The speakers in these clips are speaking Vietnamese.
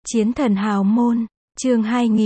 Chiến thần hào môn, chương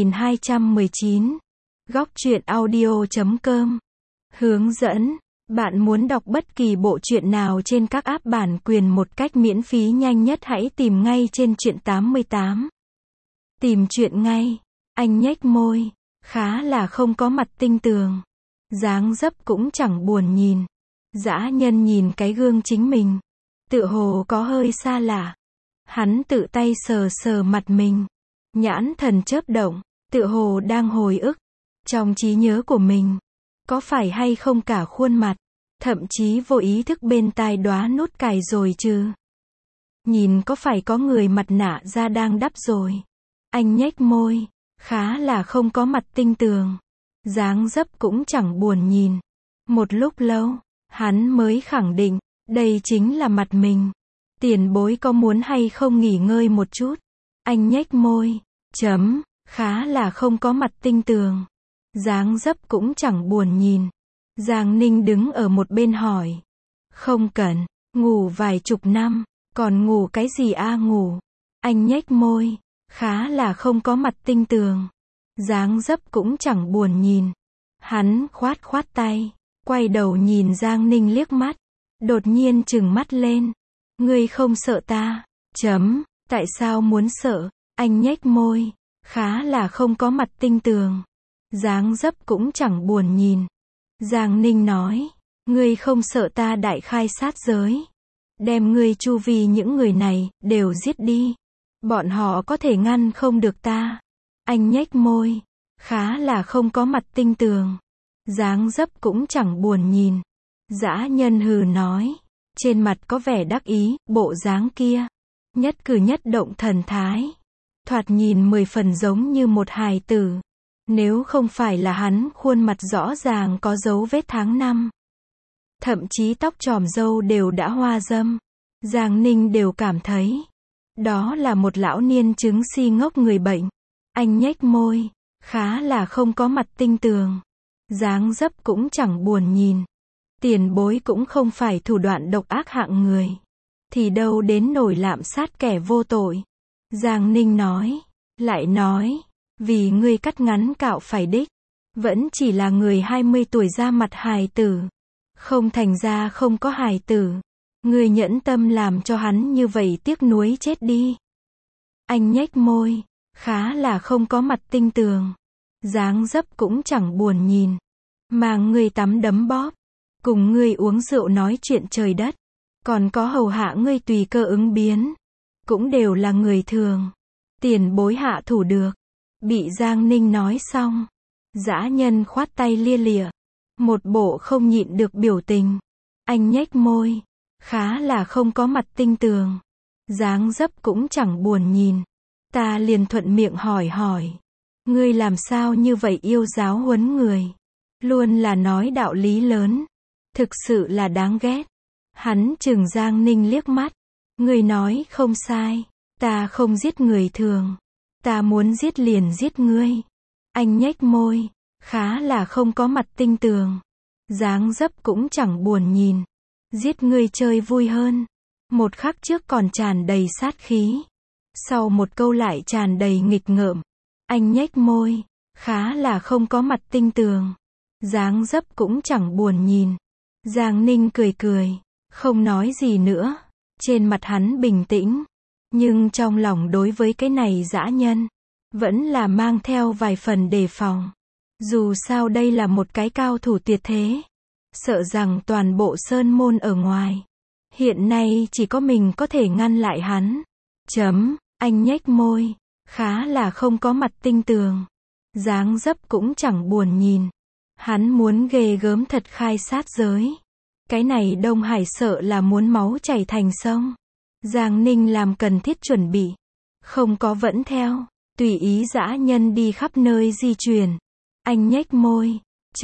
2219. Góc truyện audio.com. Hướng dẫn. Bạn muốn đọc bất kỳ bộ truyện nào trên các app bản quyền một cách miễn phí nhanh nhất hãy tìm ngay trên truyện 88. Tìm truyện ngay. Anh nhếch môi, khá là không có mặt tinh tường. Dáng dấp cũng chẳng buồn nhìn. Dã nhân nhìn cái gương chính mình, tựa hồ có hơi xa lạ. Hắn tự tay sờ sờ mặt mình, nhãn thần chớp động, tựa hồ đang hồi ức trong trí nhớ của mình, có phải hay không cả khuôn mặt, thậm chí vô ý thức bên tai đoá nút cài rồi chứ. Nhìn có phải có người mặt nạ da đang đắp rồi. Anh nhếch môi, khá là không có mặt tinh tường. Dáng dấp cũng chẳng buồn nhìn. Một lúc lâu, hắn mới khẳng định, đây chính là mặt mình. Tiền bối có muốn hay không nghỉ ngơi một chút? Anh nhếch môi, khá là không có mặt tinh tường. Dáng dấp cũng chẳng buồn nhìn. Giang Ninh đứng ở một bên hỏi. Không cần, ngủ vài chục năm, còn ngủ cái gì ngủ. Anh nhếch môi, khá là không có mặt tinh tường. Dáng dấp cũng chẳng buồn nhìn. Hắn khoát khoát tay, quay đầu nhìn Giang Ninh liếc mắt, đột nhiên trừng mắt lên. Ngươi không sợ ta? Tại sao muốn sợ? Anh nhếch môi, khá là không có mặt tinh tường. Dáng dấp cũng chẳng buồn nhìn. Giang Ninh nói, ngươi không sợ ta đại khai sát giới. Đem ngươi chu vi những người này, đều giết đi. Bọn họ có thể ngăn không được ta. Anh nhếch môi, khá là không có mặt tinh tường. Dáng dấp cũng chẳng buồn nhìn. Dã nhân hừ nói. Trên mặt có vẻ đắc ý, bộ dáng kia. Nhất cử nhất động thần thái. Thoạt nhìn 10 phần giống như một hài tử. Nếu không phải là hắn khuôn mặt rõ ràng có dấu vết tháng năm. Thậm chí tóc tròm râu đều đã hoa râm. Giang Ninh đều cảm thấy. Đó là một lão niên chứng si ngốc người bệnh. Anh nhếch môi, khá là không có mặt tinh tường. Dáng dấp cũng chẳng buồn nhìn. Tiền bối cũng không phải thủ đoạn độc ác hạng người. Thì đâu đến nổi lạm sát kẻ vô tội. Giang Ninh nói. Lại nói. Vì ngươi cắt ngắn cạo phải đích. Vẫn chỉ là người 20 tuổi ra mặt hài tử. Không thành ra không có hài tử. Ngươi nhẫn tâm làm cho hắn như vậy tiếc nuối chết đi. Anh nhếch môi. Khá là không có mặt tinh tường. Dáng dấp cũng chẳng buồn nhìn. Mang ngươi tắm đấm bóp. Cùng ngươi uống rượu nói chuyện trời đất. Còn có hầu hạ ngươi tùy cơ ứng biến. Cũng đều là người thường. Tiền bối hạ thủ được. Bị Giang Ninh nói xong. Dã nhân khoát tay lia lịa. Một bộ không nhịn được biểu tình. Anh nhếch môi. Khá là không có mặt tinh tường. Dáng dấp cũng chẳng buồn nhìn. Ta liền thuận miệng hỏi. Ngươi làm sao như vậy yêu giáo huấn người. Luôn là nói đạo lý lớn. Thực sự là đáng ghét. Hắn chừng Giang Ninh liếc mắt. Ngươi nói không sai. Ta không giết người thường. Ta muốn giết liền giết ngươi. Anh nhếch môi. Khá là không có mặt tinh tường. Dáng dấp cũng chẳng buồn nhìn. Giết ngươi chơi vui hơn. Một khắc trước còn tràn đầy sát khí. Sau một câu lại tràn đầy nghịch ngợm. Anh nhếch môi. Khá là không có mặt tinh tường. Dáng dấp cũng chẳng buồn nhìn. Giang Ninh cười. Không nói gì nữa. Trên mặt hắn bình tĩnh. Nhưng trong lòng đối với cái này dã nhân. Vẫn là mang theo vài phần đề phòng. Dù sao đây là một cái cao thủ tuyệt thế. Sợ rằng toàn bộ sơn môn ở ngoài. Hiện nay chỉ có mình có thể ngăn lại hắn. Anh nhếch môi. Khá là không có mặt tinh tường. Dáng dấp cũng chẳng buồn nhìn. Hắn muốn ghê gớm thật khai sát giới. Cái này Đông Hải sợ là muốn máu chảy thành sông. Giang Ninh làm cần thiết chuẩn bị. Không có vẫn theo. Tùy ý dã nhân đi khắp nơi di chuyển. Anh nhếch môi.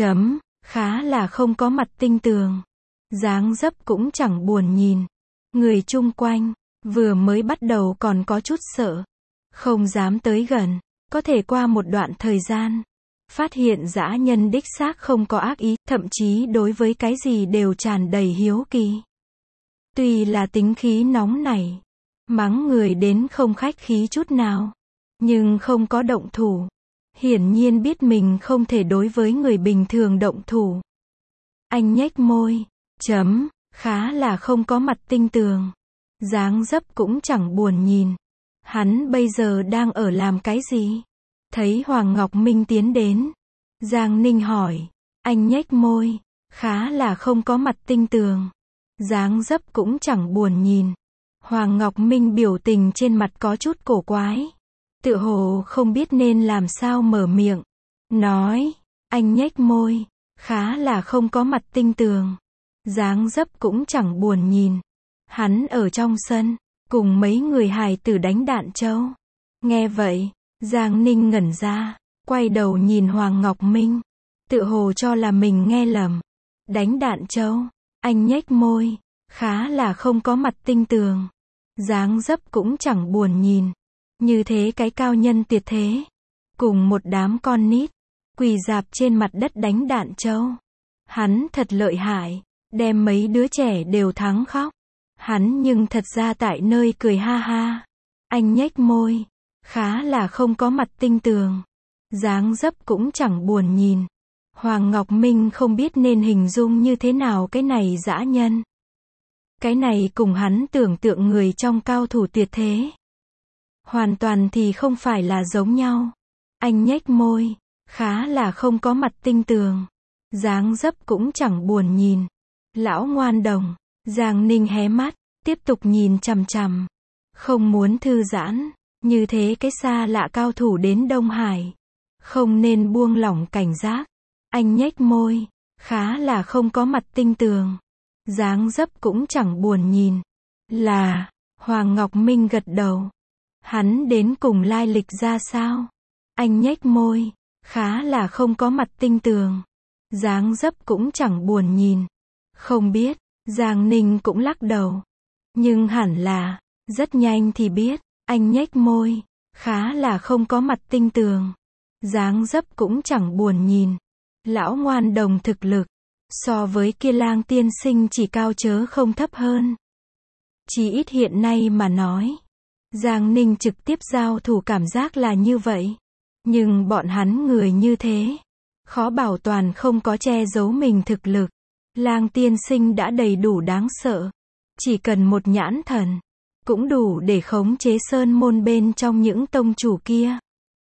Khá là không có mặt tinh tường. Dáng dấp cũng chẳng buồn nhìn. Người chung quanh. Vừa mới bắt đầu còn có chút sợ. Không dám tới gần. Có thể qua một đoạn thời gian. Phát hiện dã nhân đích xác không có ác ý. Thậm chí đối với cái gì đều tràn đầy hiếu kỳ. Tuy là tính khí nóng nảy. Mắng người đến không khách khí chút nào. nhưng không có động thủ. Hiển nhiên biết mình không thể đối với người bình thường động thủ. Anh nhếch môi, khá là không có mặt tinh tường. Dáng dấp cũng chẳng buồn nhìn. Hắn bây giờ đang ở làm cái gì? Thấy Hoàng Ngọc Minh tiến đến, Giang Ninh hỏi. Anh nhếch môi, khá là không có mặt tinh tường. Dáng dấp cũng chẳng buồn nhìn. Hoàng Ngọc Minh biểu tình trên mặt có chút cổ quái. Tựa hồ không biết nên làm sao mở miệng. Nói, anh nhếch môi, khá là không có mặt tinh tường. Dáng dấp cũng chẳng buồn nhìn. Hắn ở trong sân, cùng mấy người hài tử đánh đạn trâu. Nghe vậy, Giang Ninh ngẩn ra, quay đầu nhìn Hoàng Ngọc Minh. Tựa hồ cho là mình nghe lầm. Đánh đạn trâu, anh nhếch môi, khá là không có mặt tinh tường. Dáng dấp cũng chẳng buồn nhìn. Như thế cái cao nhân tuyệt thế. Cùng một đám con nít, quỳ rạp trên mặt đất đánh đạn trâu. Hắn thật lợi hại, đem mấy đứa trẻ đều thắng khóc. Hắn nhưng thật ra tại nơi cười ha ha. Anh nhếch môi, khá là không có mặt tinh tường. Dáng dấp cũng chẳng buồn nhìn. Hoàng Ngọc Minh không biết nên hình dung như thế nào cái này dã nhân. Cái này cùng hắn tưởng tượng người trong cao thủ tuyệt thế. Hoàn toàn thì không phải là giống nhau. Anh nhếch môi, khá là không có mặt tinh tường. Dáng dấp cũng chẳng buồn nhìn. Lão ngoan đồng, Giang Ninh hé mắt, tiếp tục nhìn chằm chằm. Không muốn thư giãn, như thế cái xa lạ cao thủ đến Đông Hải. Không nên buông lỏng cảnh giác. Anh nhếch môi, khá là không có mặt tinh tường. Dáng dấp cũng chẳng buồn nhìn. Là, Hoàng Ngọc Minh gật đầu. Hắn đến cùng lai lịch ra sao? Anh nhếch môi, khá là không có mặt tinh tường. Dáng dấp cũng chẳng buồn nhìn. Không biết, Giang Ninh cũng lắc đầu. Nhưng hẳn là, rất nhanh thì biết. Anh nhếch môi, khá là không có mặt tinh tường. Dáng dấp cũng chẳng buồn nhìn. Lão ngoan đồng thực lực, so với kia Lang tiên sinh chỉ cao chớ không thấp hơn. Chỉ ít hiện nay mà nói. Giang Ninh trực tiếp giao thủ cảm giác là như vậy. Nhưng bọn hắn người như thế, khó bảo toàn không có che giấu mình thực lực. Lang tiên sinh đã đầy đủ đáng sợ. Chỉ cần một nhãn thần, cũng đủ để khống chế sơn môn bên trong những tông chủ kia.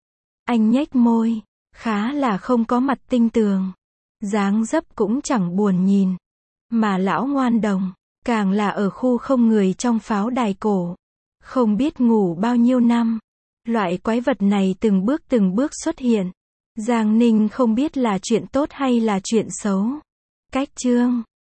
Anh nhếch môi, khá là không có mặt tinh tường. Dáng dấp cũng chẳng buồn nhìn. Mà lão ngoan đồng, càng là ở khu không người trong pháo đài cổ. Không biết ngủ bao nhiêu năm. Loại quái vật này từng bước xuất hiện. Giang Ninh không biết là chuyện tốt hay là chuyện xấu. Cách chương